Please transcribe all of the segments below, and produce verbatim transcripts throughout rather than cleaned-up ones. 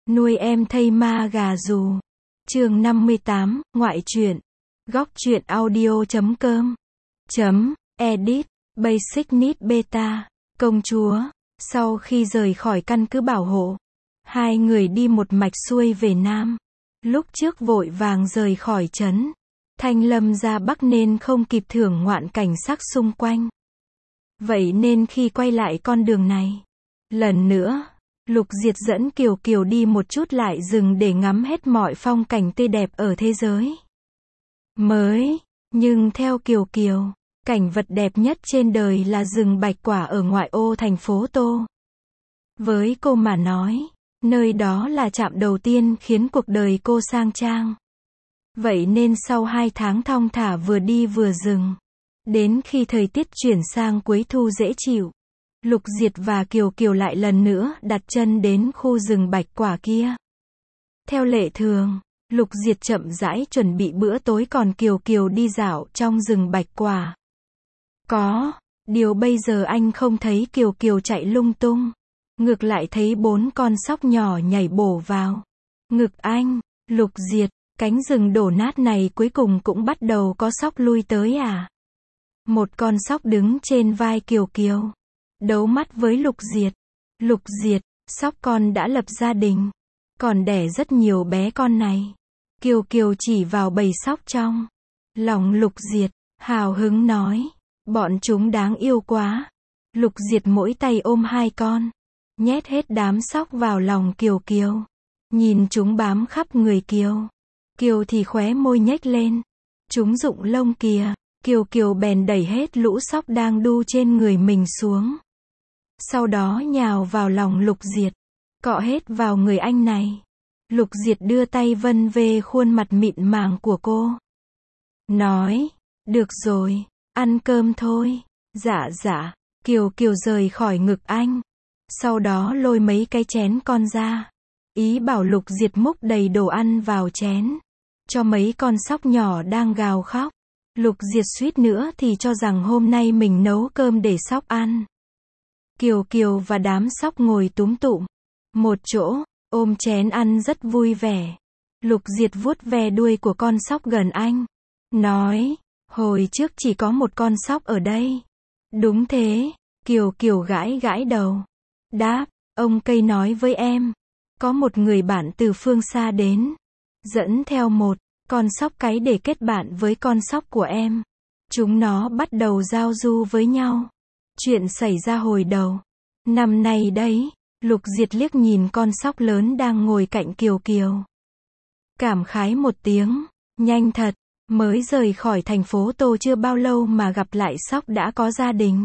Nuôi em thây ma gà dù. Chương năm mươi tám, ngoại truyện. Góc truyện audio chấm com. Chấm, edit, basic need beta. Công chúa. Sau khi rời khỏi căn cứ bảo hộ, hai người đi một mạch xuôi về Nam. Lúc trước vội vàng rời khỏi trấn Thanh Lâm ra Bắc nên không kịp thưởng ngoạn cảnh sắc xung quanh. Vậy nên khi quay lại con đường này, lần nữa, Lục Diệt dẫn Kiều Kiều đi một chút lại rừng để ngắm hết mọi phong cảnh tươi đẹp ở thế giới mới. Nhưng theo Kiều Kiều, cảnh vật đẹp nhất trên đời là rừng bạch quả ở ngoại ô thành phố Tô. Với cô mà nói, nơi đó là trạm đầu tiên khiến cuộc đời cô sang trang. Vậy nên sau hai tháng thong thả vừa đi vừa dừng, đến khi thời tiết chuyển sang cuối thu dễ chịu, Lục Diệt và Kiều Kiều lại lần nữa đặt chân đến khu rừng bạch quả kia. Theo lệ thường, Lục Diệt chậm rãi chuẩn bị bữa tối còn Kiều Kiều đi dạo trong rừng bạch quả. Có điều bây giờ anh không thấy Kiều Kiều chạy lung tung, ngược lại thấy bốn con sóc nhỏ nhảy bổ vào ngực anh. Lục Diệt, cánh rừng đổ nát này cuối cùng cũng bắt đầu có sóc lui tới à? Một con sóc đứng trên vai Kiều Kiều, đấu mắt với Lục Diệt. Lục Diệt, sóc con đã lập gia đình, còn đẻ rất nhiều bé con này. Kiều Kiều chỉ vào bầy sóc trong lòng Lục Diệt, hào hứng nói, bọn chúng đáng yêu quá. Lục Diệt mỗi tay ôm hai con, nhét hết đám sóc vào lòng Kiều Kiều, nhìn chúng bám khắp người Kiều. Kiều thì khóe môi nhếch lên, chúng rụng lông kìa. Kiều Kiều bèn đẩy hết lũ sóc đang đu trên người mình xuống, sau đó nhào vào lòng Lục Diệt, cọ hết vào người anh này. Lục Diệt đưa tay vân về khuôn mặt mịn màng của cô, nói, được rồi, ăn cơm thôi. Dạ dạ. Kiều Kiều rời khỏi ngực anh, sau đó lôi mấy cái chén con ra, ý bảo Lục Diệt múc đầy đồ ăn vào chén, cho mấy con sóc nhỏ đang gào khóc. Lục Diệt suýt nữa thì cho rằng hôm nay mình nấu cơm để sóc ăn. Kiều Kiều và đám sóc ngồi túm tụm một chỗ, ôm chén ăn rất vui vẻ. Lục Diệt vuốt ve đuôi của con sóc gần anh, nói, hồi trước chỉ có một con sóc ở đây. Đúng thế. Kiều Kiều gãi gãi đầu, đáp, ông cây nói với em, có một người bạn từ phương xa đến, dẫn theo một con sóc cái để kết bạn với con sóc của em. Chúng nó bắt đầu giao du với nhau. Chuyện xảy ra hồi đầu năm nay đấy. Lục Diệt liếc nhìn con sóc lớn đang ngồi cạnh Kiều Kiều, cảm khái một tiếng, nhanh thật, mới rời khỏi thành phố Tô chưa bao lâu mà gặp lại sóc đã có gia đình.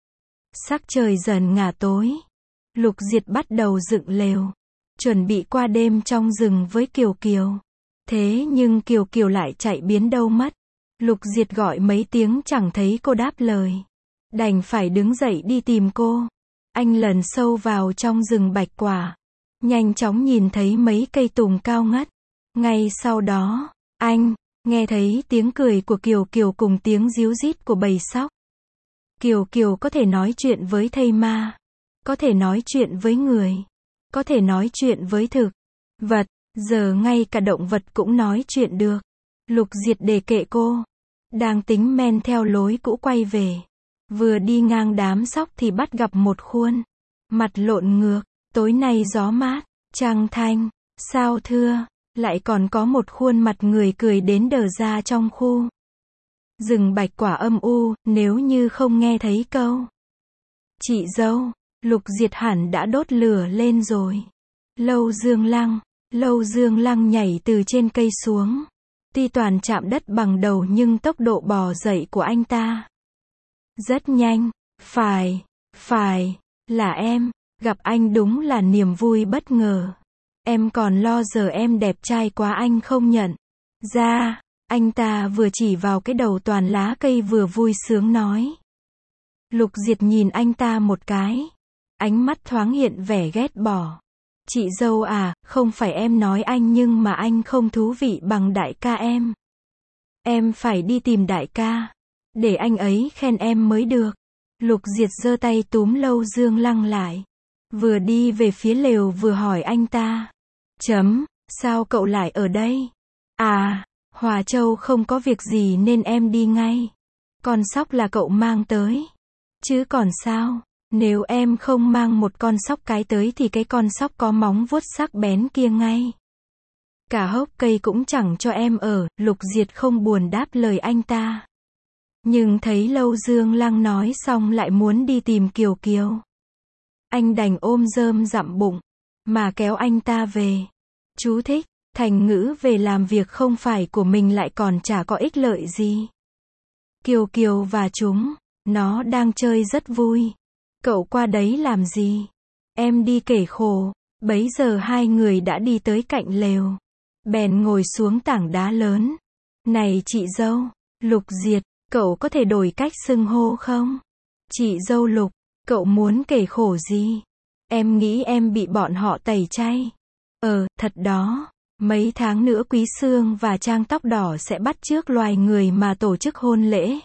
Sắc trời dần ngả tối, Lục Diệt bắt đầu dựng lều, chuẩn bị qua đêm trong rừng với Kiều Kiều. Thế nhưng Kiều Kiều lại chạy biến đâu mất. Lục Diệt gọi mấy tiếng chẳng thấy cô đáp lời, đành phải đứng dậy đi tìm cô. Anh lần sâu vào trong rừng bạch quả, nhanh chóng nhìn thấy mấy cây tùng cao ngất. Ngay sau đó, anh nghe thấy tiếng cười của Kiều Kiều cùng tiếng ríu rít của bầy sóc. Kiều Kiều có thể nói chuyện với thây ma, có thể nói chuyện với người, có thể nói chuyện với thực vật, giờ ngay cả động vật cũng nói chuyện được. Lục Diệt để kệ cô, đang tính men theo lối cũ quay về. Vừa đi ngang đám sóc thì bắt gặp một khuôn mặt lộn ngược. Tối nay gió mát, trăng thanh, sao thưa, lại còn có một khuôn mặt người cười đến đờ ra trong khu rừng bạch quả âm u. Nếu như không nghe thấy câu chị dâu, Lục Diệt hẳn đã đốt lửa lên rồi. Lâu Dương Lăng, Lâu Dương Lăng nhảy từ trên cây xuống. Tuy toàn chạm đất bằng đầu nhưng tốc độ bò dậy của anh ta rất nhanh. Phải, phải, là em, gặp anh đúng là niềm vui bất ngờ. Em còn lo giờ em đẹp trai quá anh không nhận ra. Anh ta vừa chỉ vào cái đầu toàn lá cây vừa vui sướng nói. Lục Diệt nhìn anh ta một cái, ánh mắt thoáng hiện vẻ ghét bỏ. Chị dâu à, không phải em nói anh nhưng mà anh không thú vị bằng đại ca em. Em phải đi tìm đại ca, để anh ấy khen em mới được. Lục Diệt giơ tay túm Lâu Dương Lăng lại, vừa đi về phía lều vừa hỏi anh ta. Chấm, sao cậu lại ở đây? À, Hòa Châu không có việc gì nên em đi ngay. Con sóc là cậu mang tới. Chứ còn sao, nếu em không mang một con sóc cái tới thì cái con sóc có móng vuốt sắc bén kia ngay. Cả hốc cây cũng chẳng cho em ở, Lục Diệt không buồn đáp lời anh ta. Nhưng thấy Lâu Dương Lăng nói xong lại muốn đi tìm Kiều Kiều. Anh đành ôm rơm dặm bụng, mà kéo anh ta về. Chú thích, thành ngữ về làm việc không phải của mình lại còn chả có ích lợi gì. Kiều Kiều và chúng, nó đang chơi rất vui. Cậu qua đấy làm gì? Em đi kể khổ. Bấy giờ hai người đã đi tới cạnh lều. Bèn ngồi xuống tảng đá lớn. Này chị dâu, Lục Diệt, cậu có thể đổi cách xưng hô không? Chị dâu Lục, cậu muốn kể khổ gì? Em nghĩ em bị bọn họ tẩy chay. Ờ, thật đó. Mấy tháng nữa Quý Sương và Trang Tóc Đỏ sẽ bắt chước loài người mà tổ chức hôn lễ.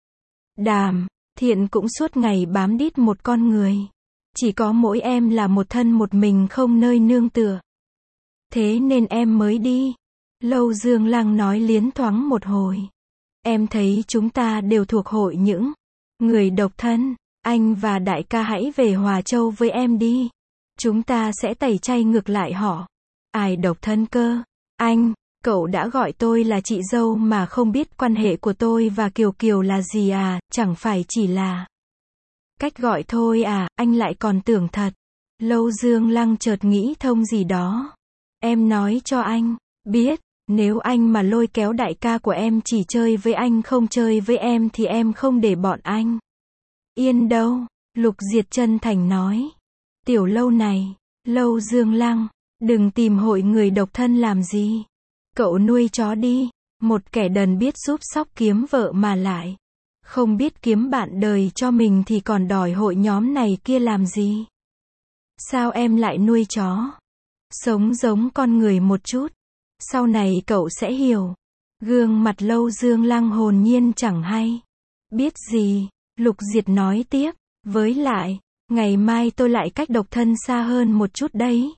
Đàm, Thiện cũng suốt ngày bám đít một con người. Chỉ có mỗi em là một thân một mình không nơi nương tựa. Thế nên em mới đi. Lâu Dương Lăng nói liến thoáng một hồi. Em thấy chúng ta đều thuộc hội những người độc thân. Anh và đại ca hãy về Hòa Châu với em đi. Chúng ta sẽ tẩy chay ngược lại họ. Ai độc thân cơ? Anh, cậu đã gọi tôi là chị dâu mà không biết quan hệ của tôi và Kiều Kiều là gì à, chẳng phải chỉ là cách gọi thôi à, anh lại còn tưởng thật. Lâu Dương Lăng chợt nghĩ thông gì đó. Em nói cho anh biết, nếu anh mà lôi kéo đại ca của em chỉ chơi với anh không chơi với em thì em không để bọn anh yên đâu. Lục Diệt chân thành nói. Tiểu Lâu này, Lâu Dương Lăng, đừng tìm hội người độc thân làm gì. Cậu nuôi chó đi. Một kẻ đần biết giúp sóc kiếm vợ mà lại không biết kiếm bạn đời cho mình thì còn đòi hội nhóm này kia làm gì. Sao em lại nuôi chó? Sống giống con người một chút. Sau này cậu sẽ hiểu. Gương mặt Lâu Dương Lăng hồn nhiên chẳng hay biết gì. Lục Diệt nói tiếp. Với lại, ngày mai tôi lại cách độc thân xa hơn một chút đấy.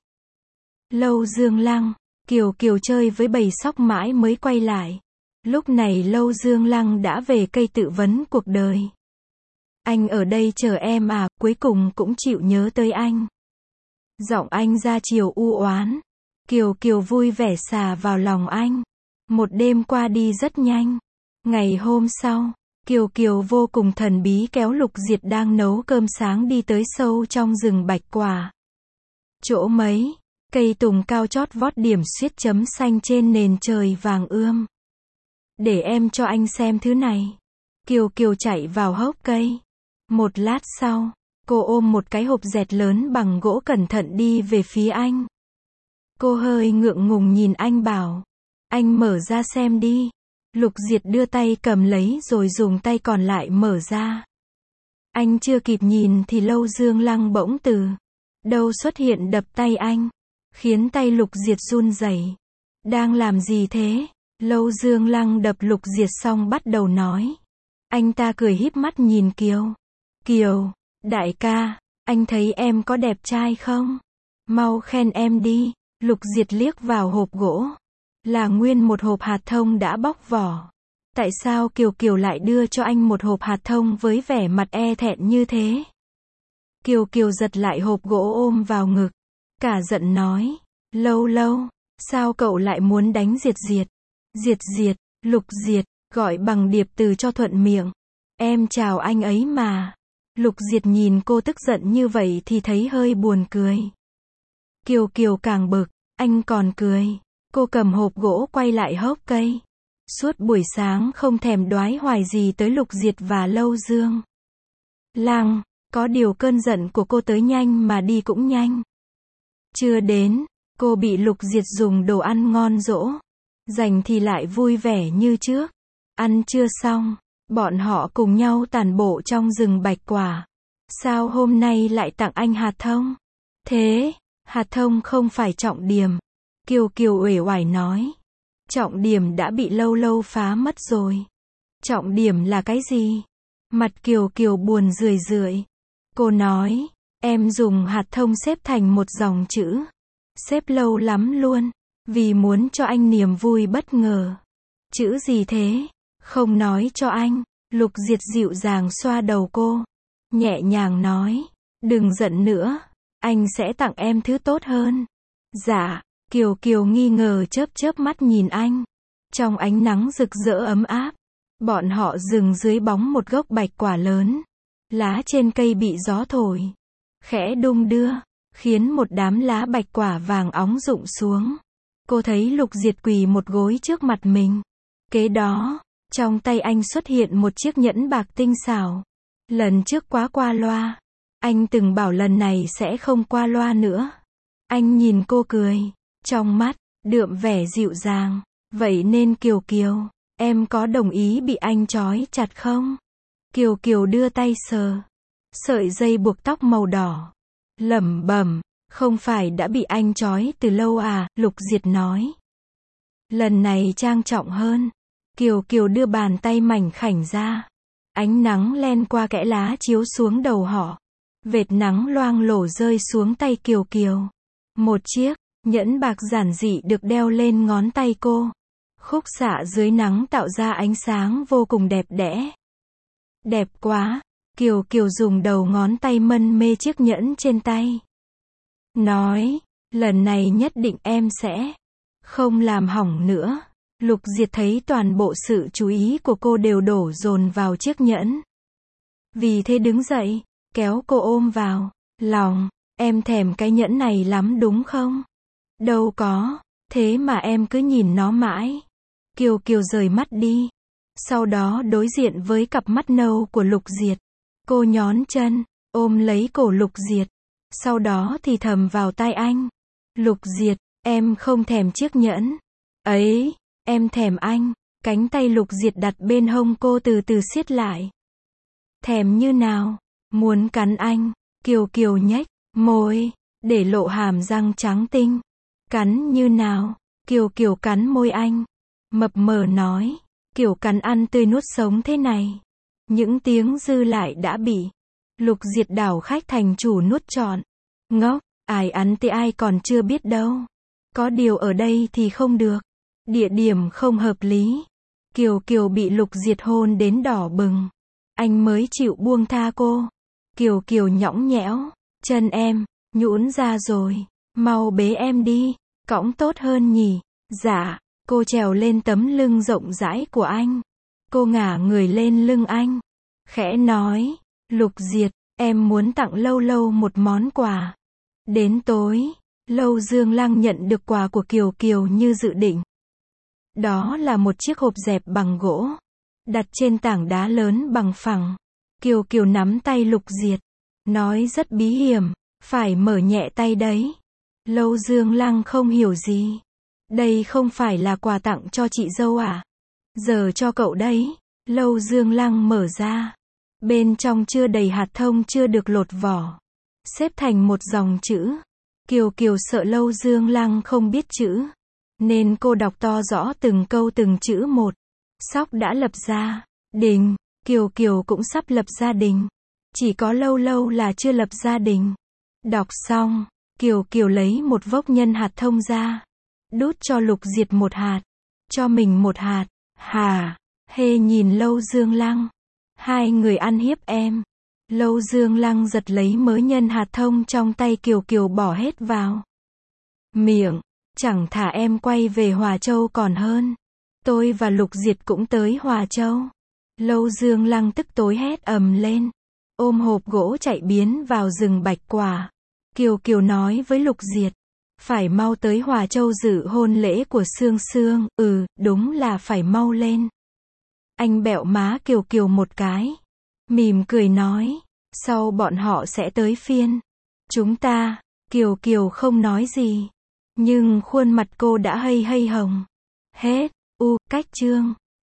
Lâu Dương Lăng, Kiều Kiều chơi với bầy sóc mãi mới quay lại. Lúc này Lâu Dương Lăng đã về cây tự vấn cuộc đời. Anh ở đây chờ em à, cuối cùng cũng chịu nhớ tới anh. Giọng anh ra chiều u oán. Kiều Kiều vui vẻ xà vào lòng anh. Một đêm qua đi rất nhanh. Ngày hôm sau, Kiều Kiều vô cùng thần bí kéo Lục Diệt đang nấu cơm sáng đi tới sâu trong rừng bạch quả. Chỗ mấy cây tùng cao chót vót điểm xuyết chấm xanh trên nền trời vàng ươm. Để em cho anh xem thứ này. Kiều Kiều chạy vào hốc cây. Một lát sau, cô ôm một cái hộp dẹt lớn bằng gỗ cẩn thận đi về phía anh. Cô hơi ngượng ngùng nhìn anh bảo. Anh mở ra xem đi. Lục Diệt đưa tay cầm lấy rồi dùng tay còn lại mở ra. Anh chưa kịp nhìn thì Lâu Dương Lăng bỗng từ đâu xuất hiện đập tay anh, khiến tay Lục Diệt run rẩy. Đang làm gì thế? Lâu Dương Lăng đập Lục Diệt xong bắt đầu nói. Anh ta cười híp mắt nhìn Kiều. Kiều, đại ca, anh thấy em có đẹp trai không? Mau khen em đi. Lục Diệt liếc vào hộp gỗ. Là nguyên một hộp hạt thông đã bóc vỏ. Tại sao Kiều Kiều lại đưa cho anh một hộp hạt thông với vẻ mặt e thẹn như thế? Kiều Kiều giật lại hộp gỗ ôm vào ngực. Cả giận nói. Lâu Lâu, sao cậu lại muốn đánh Diệt Diệt? Diệt Diệt, Lục Diệt, gọi bằng điệp từ cho thuận miệng. Em chào anh ấy mà. Lục Diệt nhìn cô tức giận như vậy thì thấy hơi buồn cười. Kiều Kiều càng bực, anh còn cười. Cô cầm hộp gỗ quay lại hốc cây. Suốt buổi sáng không thèm đoái hoài gì tới Lục Diệt và Lâu Dương Lăng. Có điều cơn giận của cô tới nhanh mà đi cũng nhanh. Chưa đến, cô bị Lục Diệt dùng đồ ăn ngon dỗ. Dành thì lại vui vẻ như trước. Ăn chưa xong, bọn họ cùng nhau tản bộ trong rừng bạch quả. Sao hôm nay lại tặng anh hạt thông? Thế, hạt thông không phải trọng điểm. Kiều Kiều uể oải nói. Trọng điểm đã bị Lâu Lâu phá mất rồi. Trọng điểm là cái gì? Mặt Kiều Kiều buồn rười rượi. Cô nói, em dùng hạt thông xếp thành một dòng chữ. Xếp lâu lắm luôn. Vì muốn cho anh niềm vui bất ngờ. Chữ gì thế? Không nói cho anh. Lục Diệt dịu dàng xoa đầu cô. Nhẹ nhàng nói. Đừng giận nữa. Anh sẽ tặng em thứ tốt hơn. Dạ. Kiều Kiều nghi ngờ chớp chớp mắt nhìn anh. Trong ánh nắng rực rỡ ấm áp. Bọn họ dừng dưới bóng một gốc bạch quả lớn. Lá trên cây bị gió thổi. Khẽ đung đưa. Khiến một đám lá bạch quả vàng óng rụng xuống. Cô thấy Lục Diệt quỳ một gối trước mặt mình. Kế đó, trong tay anh xuất hiện một chiếc nhẫn bạc tinh xảo. Lần trước quá qua loa. Anh từng bảo lần này sẽ không qua loa nữa. Anh nhìn cô cười. Trong mắt, đượm vẻ dịu dàng. Vậy nên Kiều Kiều, em có đồng ý bị anh trói chặt không? Kiều Kiều đưa tay sờ. Sợi dây buộc tóc màu đỏ. Lẩm bẩm, không phải đã bị anh trói từ lâu à, Lục Diệt nói. Lần này trang trọng hơn. Kiều Kiều đưa bàn tay mảnh khảnh ra. Ánh nắng len qua kẽ lá chiếu xuống đầu họ. Vệt nắng loang lổ rơi xuống tay Kiều Kiều. Một chiếc nhẫn bạc giản dị được đeo lên ngón tay cô. Khúc xạ dưới nắng tạo ra ánh sáng vô cùng đẹp đẽ. Đẹp quá. Kiều Kiều dùng đầu ngón tay mân mê chiếc nhẫn trên tay. Nói, lần này nhất định em sẽ không làm hỏng nữa. Lục Diệt thấy toàn bộ sự chú ý của cô đều đổ dồn vào chiếc nhẫn. Vì thế đứng dậy, kéo cô ôm vào lòng. Em thèm cái nhẫn này lắm đúng không? Đâu có, thế mà em cứ nhìn nó mãi. Kiều Kiều rời mắt đi. Sau đó đối diện với cặp mắt nâu của Lục Diệt. Cô nhón chân, ôm lấy cổ Lục Diệt. Sau đó thì thầm vào tai anh. Lục Diệt, em không thèm chiếc nhẫn ấy, em thèm anh. Cánh tay Lục Diệt đặt bên hông cô từ từ siết lại. Thèm như nào? Muốn cắn anh. Kiều Kiều nhếch môi, để lộ hàm răng trắng tinh. Cắn như nào? Kiều Kiều cắn môi anh. Mập mờ nói, kiểu cắn ăn tươi nuốt sống thế này. Những tiếng dư lại đã bị Lục Diệt đảo khách thành chủ nuốt trọn. Ngốc, ai ăn thì ai còn chưa biết đâu. Có điều ở đây thì không được. Địa điểm không hợp lý. Kiều Kiều bị Lục Diệt hôn đến đỏ bừng. Anh mới chịu buông tha cô. Kiều Kiều nhõng nhẽo. Chân em, nhũn ra rồi. Mau bế em đi. Cõng tốt hơn nhỉ. Dạ. Cô trèo lên tấm lưng rộng rãi của anh. Cô ngả người lên lưng anh. Khẽ nói. Lục Diệt, em muốn tặng Lâu Lâu một món quà. Đến tối, Lâu Dương Lăng nhận được quà của Kiều Kiều như dự định. Đó là một chiếc hộp dẹp bằng gỗ. Đặt trên tảng đá lớn bằng phẳng. Kiều Kiều nắm tay Lục Diệt. Nói rất bí hiểm. Phải mở nhẹ tay đấy. Lâu Dương Lăng không hiểu gì. Đây không phải là quà tặng cho chị dâu à? Giờ cho cậu đấy. Lâu Dương Lăng mở ra. Bên trong chưa đầy hạt thông chưa được lột vỏ. Xếp thành một dòng chữ. Kiều Kiều sợ Lâu Dương Lăng không biết chữ. Nên cô đọc to rõ từng câu từng chữ một. Sóc đã lập gia đình. Kiều Kiều cũng sắp lập gia đình. Chỉ có Lâu Lâu là chưa lập gia đình. Đọc xong, Kiều Kiều lấy một vốc nhân hạt thông ra. Đút cho Lục Diệt một hạt. Cho mình một hạt. Hà, hê nhìn Lâu Dương Lăng. Hai người ăn hiếp em. Lâu Dương Lăng giật lấy mớ nhân hạt thông trong tay Kiều Kiều bỏ hết vào miệng. Chẳng thả em quay về Hòa Châu còn hơn. Tôi và Lục Diệt cũng tới Hòa Châu. Lâu Dương Lăng tức tối hét ầm lên. Ôm hộp gỗ chạy biến vào rừng bạch quả. Kiều Kiều nói với Lục Diệt. Phải mau tới Hòa Châu dự hôn lễ của Sương Sương. Ừ, đúng là phải mau lên. Anh bẹo má Kiều Kiều một cái. Mỉm cười nói. Sau bọn họ sẽ tới phiên chúng ta. Kiều Kiều không nói gì. Nhưng khuôn mặt cô đã hây hây hồng. Hết. U, cách chương.